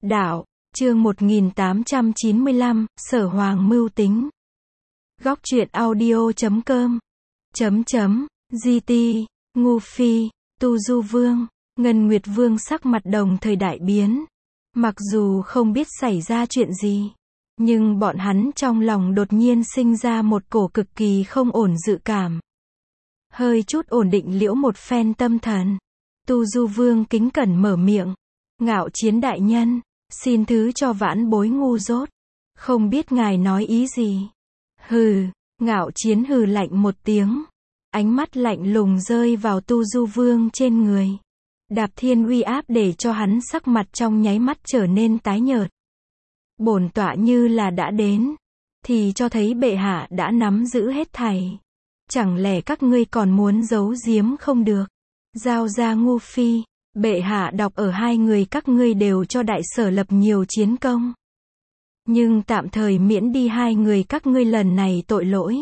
Đạo, chương 1895, Sở Hoàng mưu tính. Góc truyện audio.com GT, Ngu Phi, Tu Du Vương, Ngân Nguyệt Vương sắc mặt đồng thời đại biến. Mặc dù không biết xảy ra chuyện gì, nhưng bọn hắn trong lòng đột nhiên sinh ra một cổ cực kỳ không ổn dự cảm. Hơi chút ổn định liễu một phen tâm thần, Tu Du Vương kính cẩn mở miệng. Ngạo Chiến đại nhân, xin thứ cho vãn bối ngu dốt, không biết ngài nói ý gì. Hừ, Ngạo Chiến hừ lạnh một tiếng, ánh mắt lạnh lùng rơi vào Tu Du Vương trên người. Đạp thiên uy áp để cho hắn sắc mặt trong nháy mắt trở nên tái nhợt. Bổn tọa như là đã đến, thì cho thấy bệ hạ đã nắm giữ hết thảy. Chẳng lẽ các ngươi còn muốn giấu giếm không được? Giao ra Ngu Phi, bệ hạ đọc ở hai người các ngươi đều cho đại sở lập nhiều chiến công. Nhưng tạm thời miễn đi hai người các ngươi lần này tội lỗi.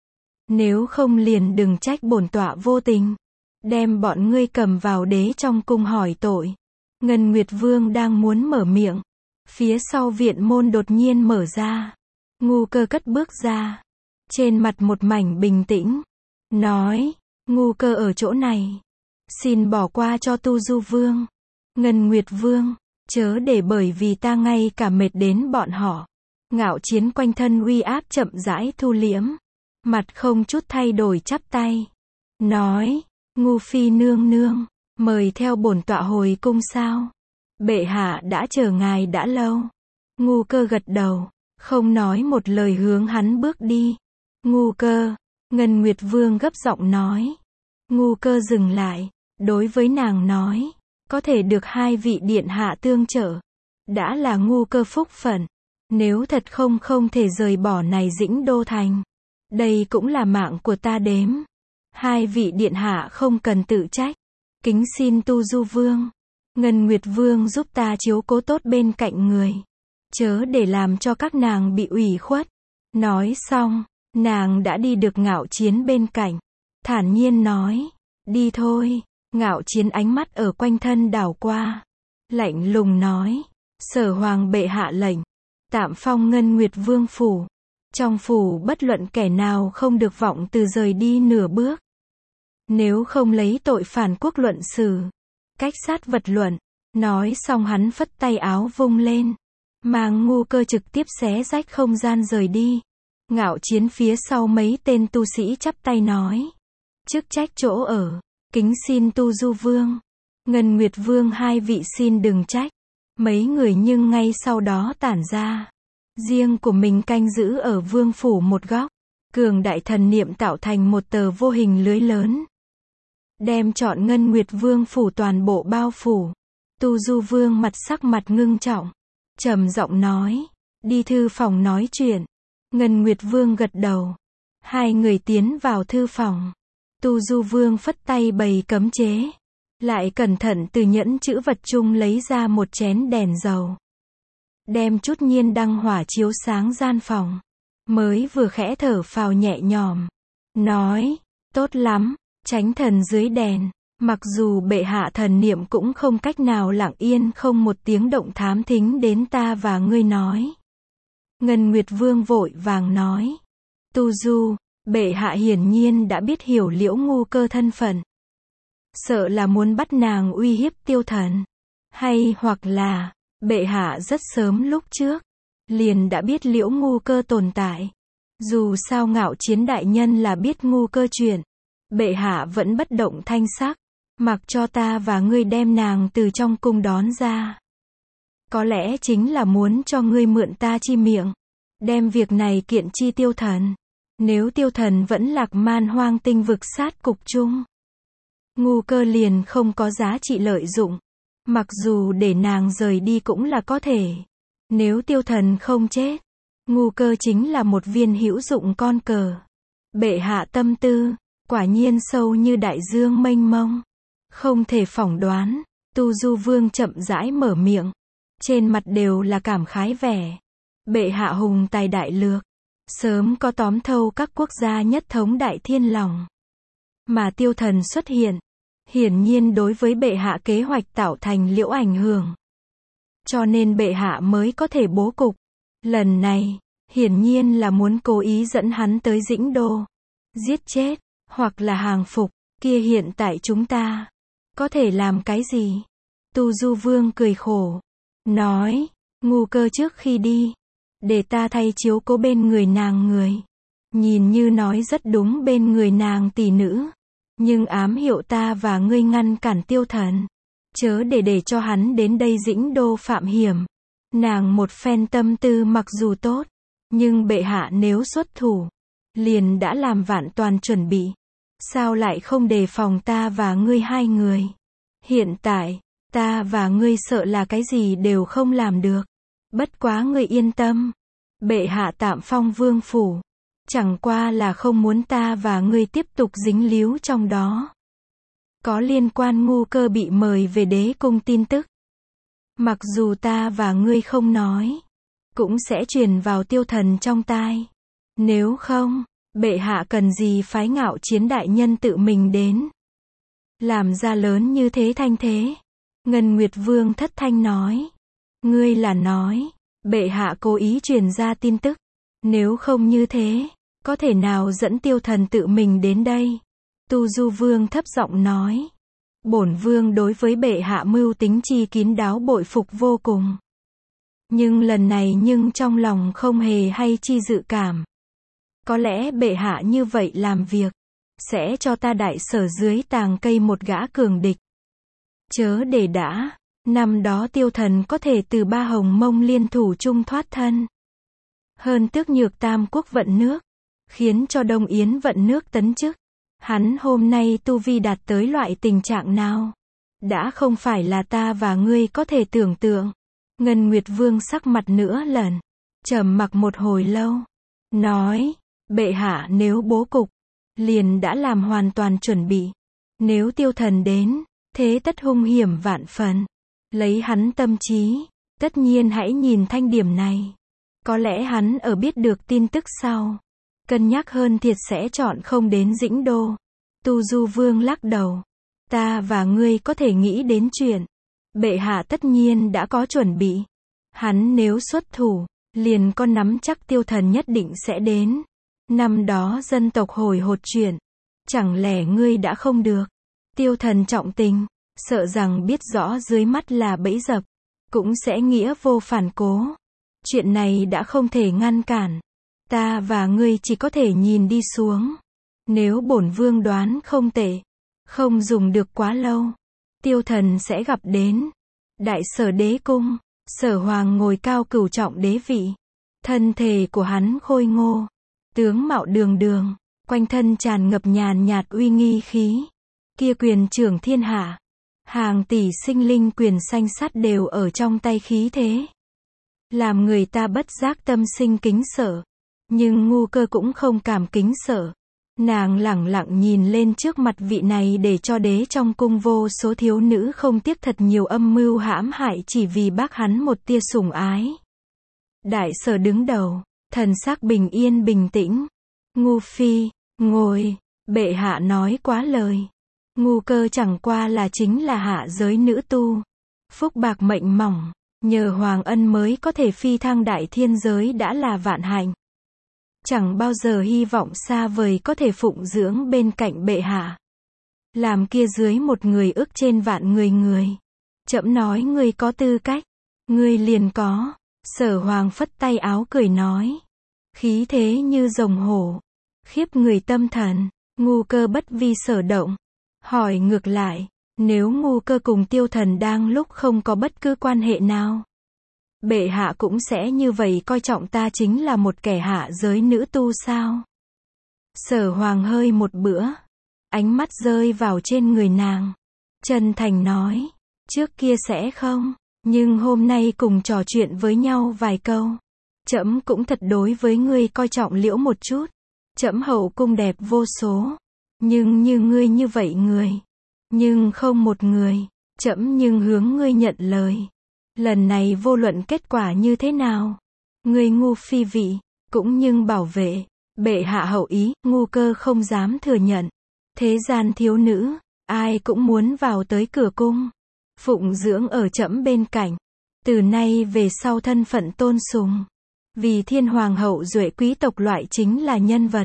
Nếu không liền đừng trách bổn tọa vô tình, đem bọn ngươi cầm vào đế trong cung hỏi tội. Ngân Nguyệt Vương đang muốn mở miệng, phía sau viện môn đột nhiên mở ra. Ngu Cơ cất bước ra, trên mặt một mảnh bình tĩnh, nói, Ngu Cơ ở chỗ này, xin bỏ qua cho Tu Du Vương. Ngân Nguyệt Vương, chớ để bởi vì ta ngay cả mệt đến bọn họ. Ngạo Chiến quanh thân uy áp chậm rãi thu liễm, mặt không chút thay đổi chắp tay, nói, Ngu Phi nương nương, mời theo bổn tọa hồi cung sao? Bệ hạ đã chờ ngài đã lâu. Ngu Cơ gật đầu, không nói một lời hướng hắn bước đi. Ngu Cơ, Ngân Nguyệt Vương gấp giọng nói. Ngu Cơ dừng lại, đối với nàng nói, có thể được hai vị điện hạ tương trợ, đã là Ngu Cơ phúc phận. Nếu thật không thể rời bỏ này Dĩnh Đô Thành, đây cũng là mạng của ta đếm. Hai vị điện hạ không cần tự trách, kính xin Tu Du Vương, Ngân Nguyệt Vương giúp ta chiếu cố tốt bên cạnh người, chớ để làm cho các nàng bị ủy khuất. Nói xong, nàng đã đi được Ngạo Chiến bên cạnh, thản nhiên nói, đi thôi. Ngạo Chiến ánh mắt ở quanh thân đảo qua, lạnh lùng nói, Sở Hoàng bệ hạ lệnh, tạm phong Ngân Nguyệt Vương phủ. Trong phủ bất luận kẻ nào không được vọng từ rời đi nửa bước. Nếu không lấy tội phản quốc luận xử, cách sát vật luận. Nói xong hắn phất tay áo vung lên, mang Ngu Cơ trực tiếp xé rách không gian rời đi. Ngạo Chiến phía sau mấy tên tu sĩ chắp tay nói, chức trách chỗ ở, kính xin Tu Du Vương, Ngân Nguyệt Vương hai vị xin đừng trách. Mấy người nhưng ngay sau đó tản ra, riêng của mình canh giữ ở vương phủ một góc. Cường đại thần niệm tạo thành một tờ vô hình lưới lớn, đem trọn Ngân Nguyệt Vương phủ toàn bộ bao phủ. Tu Du Vương sắc mặt ngưng trọng, trầm giọng nói, đi thư phòng nói chuyện. Ngân Nguyệt Vương gật đầu, hai người tiến vào thư phòng. Tu Du Vương phất tay bày cấm chế, lại cẩn thận từ nhẫn chữ vật chung lấy ra một chén đèn dầu, đem chút nhiên đăng hỏa chiếu sáng gian phòng. Mới vừa khẽ thở phào nhẹ nhõm, nói, tốt lắm, tránh thần dưới đèn. Mặc dù bệ hạ thần niệm cũng không cách nào lặng yên không một tiếng động thám thính đến ta và ngươi nói. Ngân Nguyệt Vương vội vàng nói, Tu Du, bệ hạ hiển nhiên đã biết hiểu liễu Ngu Cơ thân phận. Sợ là muốn bắt nàng uy hiếp tiêu thần. Hay hoặc là, bệ hạ rất sớm lúc trước, liền đã biết liễu Ngu Cơ tồn tại. Dù sao Ngạo Chiến đại nhân là biết Ngu Cơ chuyện, bệ hạ vẫn bất động thanh sắc, mặc cho ta và ngươi đem nàng từ trong cung đón ra. Có lẽ chính là muốn cho ngươi mượn ta chi miệng, đem việc này kiện chi tiêu thần. Nếu tiêu thần vẫn lạc Man Hoang tinh vực sát cục chung, Ngu Cơ liền không có giá trị lợi dụng. Mặc dù để nàng rời đi cũng là có thể. Nếu tiêu thần không chết, Ngu Cơ chính là một viên hữu dụng con cờ. Bệ hạ tâm tư, quả nhiên sâu như đại dương mênh mông, không thể phỏng đoán. Tu Du Vương chậm rãi mở miệng, trên mặt đều là cảm khái vẻ. Bệ hạ hùng tài đại lược, sớm có tóm thâu các quốc gia nhất thống đại thiên lòng. Mà tiêu thần xuất hiện, hiển nhiên đối với bệ hạ kế hoạch tạo thành liễu ảnh hưởng. cho nên bệ hạ mới có thể bố cục. Lần này, hiển nhiên là muốn cố ý dẫn hắn tới Dĩnh Đô. Giết chết, hoặc là hàng phục, kia hiện tại chúng ta có thể làm cái gì? Tu Du Vương cười khổ, nói, Ngu Cơ trước khi đi, để ta thay chiếu cố bên người nàng người. Nhìn như nói rất đúng bên người nàng tỷ nữ, nhưng ám hiệu ta và ngươi ngăn cản Tiêu Thần. Chớ để cho hắn đến đây Dĩnh Đô phạm hiểm. Nàng một phen tâm tư mặc dù tốt, nhưng bệ hạ nếu xuất thủ, liền đã làm vạn toàn chuẩn bị. Sao lại không đề phòng ta và ngươi hai người? Hiện tại, ta và ngươi sợ là cái gì đều không làm được. Bất quá ngươi yên tâm. Bệ hạ tạm phong vương phủ. Chẳng qua là không muốn ta và ngươi tiếp tục dính líu trong đó. Có liên quan Ngu Cơ bị mời về đế cung tin tức. Mặc dù ta và ngươi không nói, cũng sẽ truyền vào Tiêu Thần trong tai. Nếu không, bệ hạ cần gì phái Ngạo Chiến đại nhân tự mình đến. Làm ra lớn như thế thanh thế. Ngân Nguyệt Vương thất thanh nói. Ngươi là nói, bệ hạ cố ý truyền ra tin tức. Nếu không như thế, có thể nào dẫn Tiêu Thần tự mình đến đây? Tu Du Vương thấp giọng nói. Bổn vương đối với bệ hạ mưu tính chi kín đáo bội phục vô cùng. Nhưng lần này trong lòng không hề hay chi dự cảm. Có lẽ bệ hạ như vậy làm việc, sẽ cho ta Đại Sở dưới tàng cây một gã cường địch. Chớ để đã, năm đó Tiêu Thần có thể từ Ba Hồng Mông liên thủ chung thoát thân. Hơn tước nhược Tam Quốc vận nước, khiến cho Đông Yến vận nước tấn chức. Hắn hôm nay tu vi đạt tới loại tình trạng nào? Đã không phải là ta và ngươi có thể tưởng tượng. Ngân Nguyệt Vương sắc mặt nữa lần, trầm mặc một hồi lâu, nói, bệ hạ nếu bố cục, liền đã làm hoàn toàn chuẩn bị. Nếu Tiêu Thần đến, thế tất hung hiểm vạn phần. Lấy hắn tâm trí, tất nhiên hãy nhìn thanh điểm này. Có lẽ hắn ở biết được tin tức sau, cân nhắc hơn thiệt sẽ chọn không đến Dĩnh Đô. Tu Du Vương lắc đầu. Ta và ngươi có thể nghĩ đến chuyện. Bệ hạ tất nhiên đã có chuẩn bị. Hắn nếu xuất thủ, liền có nắm chắc Tiêu Thần nhất định sẽ đến. Năm đó dân tộc hồi hột chuyện. Chẳng lẽ ngươi đã không được? Tiêu Thần trọng tình, sợ rằng biết rõ dưới mắt là bẫy dập, cũng sẽ nghĩa vô phản cố. Chuyện này đã không thể ngăn cản. Ta và ngươi chỉ có thể nhìn đi xuống. Nếu bổn vương đoán không tệ, không dùng được quá lâu, Tiêu Thần sẽ gặp đến Đại Sở đế cung. Sở Hoàng ngồi cao cửu trọng đế vị. Thân thể của hắn khôi ngô, tướng mạo đường đường, quanh thân tràn ngập nhàn nhạt uy nghi khí. Kia quyền trưởng thiên hạ, hàng tỷ sinh linh quyền sanh sát đều ở trong tay khí thế. Làm người ta bất giác tâm sinh kính sợ. Nhưng Ngu Cơ cũng không cảm kính sợ. Nàng lẳng lặng nhìn lên trước mặt vị này để cho đế trong cung vô số thiếu nữ không tiếc thật nhiều âm mưu hãm hại chỉ vì bác hắn một tia sủng ái. Đại Sở đứng đầu, thần sắc bình yên bình tĩnh. Ngu phi, ngồi, bệ hạ nói quá lời. Ngu Cơ chẳng qua là chính là hạ giới nữ tu. Phúc bạc mệnh mỏng, nhờ hoàng ân mới có thể phi thăng đại thiên giới đã là vạn hạnh. Chẳng bao giờ hy vọng xa vời có thể phụng dưỡng bên cạnh bệ hạ. Làm kia dưới một người ức trên vạn người. Trẫm nói ngươi có tư cách, ngươi liền có. Sở Hoàng phất tay áo cười nói. Khí thế như rồng hổ, khiếp người tâm thần. Ngu Cơ bất vi sở động. Hỏi ngược lại, nếu Ngu Cơ cùng Tiêu Thần đang lúc không có bất cứ quan hệ nào, bệ hạ cũng sẽ như vậy coi trọng ta chính là một kẻ hạ giới nữ tu sao? Sở Hoàng hơi một bữa, ánh mắt rơi vào trên người nàng. Chân thành nói, trước kia sẽ không, nhưng hôm nay cùng trò chuyện với nhau vài câu. Trẫm cũng thật đối với ngươi coi trọng liễu một chút. Trẫm hậu cung đẹp vô số, nhưng như ngươi như vậy người, nhưng không một người. Trẫm nhưng hướng ngươi nhận lời. Lần này vô luận kết quả như thế nào, ngươi Ngu phi vị, cũng nhưng bảo vệ, bệ hạ hậu ý. Ngu Cơ không dám thừa nhận. Thế gian thiếu nữ, ai cũng muốn vào tới cửa cung, phụng dưỡng ở trẫm bên cạnh. Từ nay về sau thân phận tôn sùng. Vì thiên hoàng hậu duệ quý tộc loại chính là nhân vật.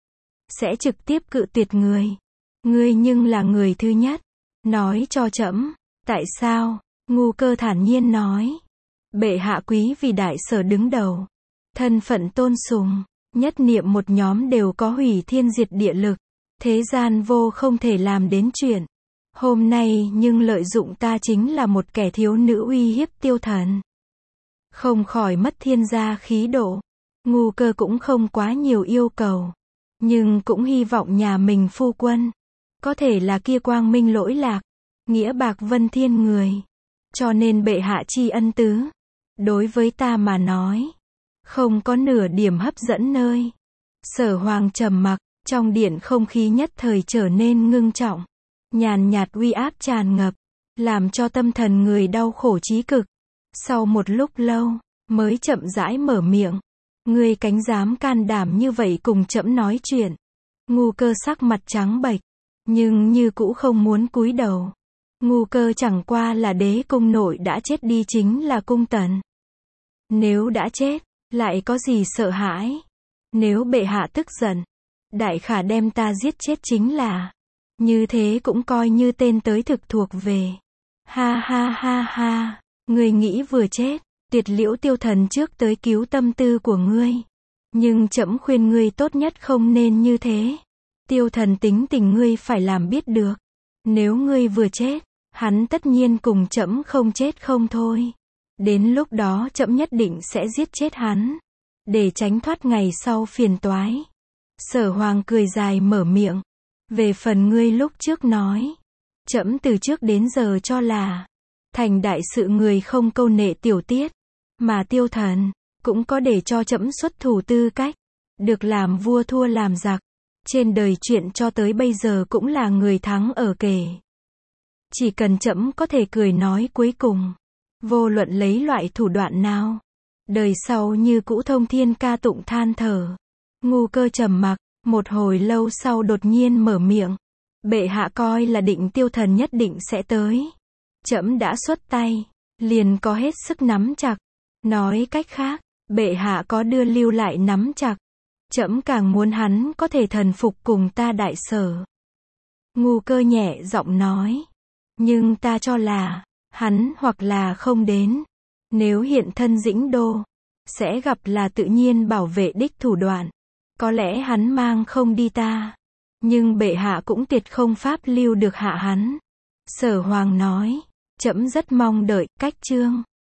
Sẽ trực tiếp cự tuyệt người. Ngươi nhưng là người thứ nhất. Nói cho trẫm. Tại sao? Ngu Cơ thản nhiên nói. Bệ hạ quý vì đại sở đứng đầu. Thân phận tôn sùng. Nhất niệm một nhóm đều có hủy thiên diệt địa lực. Thế gian vô không thể làm đến chuyện. Hôm nay nhưng lợi dụng ta chính là một kẻ thiếu nữ uy hiếp tiêu thần. Không khỏi mất thiên gia khí độ. Ngu Cơ cũng không quá nhiều yêu cầu. Nhưng cũng hy vọng nhà mình phu quân. Có thể là kia quang minh lỗi lạc. Nghĩa bạc vân thiên người. Cho nên bệ hạ tri ân tứ. Đối với ta mà nói. Không có nửa điểm hấp dẫn nơi. Sở Hoàng trầm mặc. Trong điện không khí nhất thời trở nên ngưng trọng. Nhàn nhạt uy áp tràn ngập. Làm cho tâm thần người đau khổ chí cực. Sau một lúc lâu, mới chậm rãi mở miệng. Ngươi cánh dám can đảm như vậy cùng trẫm nói chuyện. Ngu Cơ sắc mặt trắng bệch. Nhưng như cũ không muốn cúi đầu. Ngu Cơ chẳng qua là đế cung nội đã chết đi chính là cung tần. Nếu đã chết, lại có gì sợ hãi? Nếu bệ hạ tức giận, đại khả đem ta giết chết chính là. Như thế cũng coi như tên tới thực thuộc về. Ha ha ha ha, ngươi nghĩ vừa chết, Tuyệt Liễu tiêu thần trước tới cứu tâm tư của ngươi. Nhưng trẫm khuyên ngươi tốt nhất không nên như thế. Tiêu thần tính tình ngươi phải làm biết được. Nếu ngươi vừa chết, hắn tất nhiên cùng trẫm không chết không thôi. Đến lúc đó trẫm nhất định sẽ giết chết hắn. Để tránh thoát ngày sau phiền toái. Sở Hoàng cười dài mở miệng. Về phần ngươi lúc trước nói. Trẫm từ trước đến giờ cho là. Thành đại sự người không câu nệ tiểu tiết. Mà tiêu thần. Cũng có để cho trẫm xuất thủ tư cách. Được làm vua thua làm giặc. Trên đời chuyện cho tới bây giờ cũng là người thắng ở kể. Chỉ cần trẫm có thể cười nói cuối cùng. Vô luận lấy loại thủ đoạn nào. Đời sau như cũ thông thiên ca tụng than thở. Ngu Cơ trầm mặc. Một hồi lâu sau đột nhiên mở miệng. Bệ hạ coi là định tiêu thần nhất định sẽ tới. Trẫm đã xuất tay. Liền có hết sức nắm chặt. Nói cách khác, bệ hạ có đưa lưu lại nắm chặt. Trẫm càng muốn hắn có thể thần phục cùng ta đại sở. Ngu Cơ nhẹ giọng nói. Nhưng ta cho là, hắn hoặc là không đến. Nếu hiện thân Dĩnh Đô, sẽ gặp là tự nhiên bảo vệ đích thủ đoạn. Có lẽ hắn mang không đi ta. Nhưng bệ hạ cũng tuyệt không pháp lưu được hạ hắn. Sở Hoàng nói. Trẫm rất mong đợi, cách chương.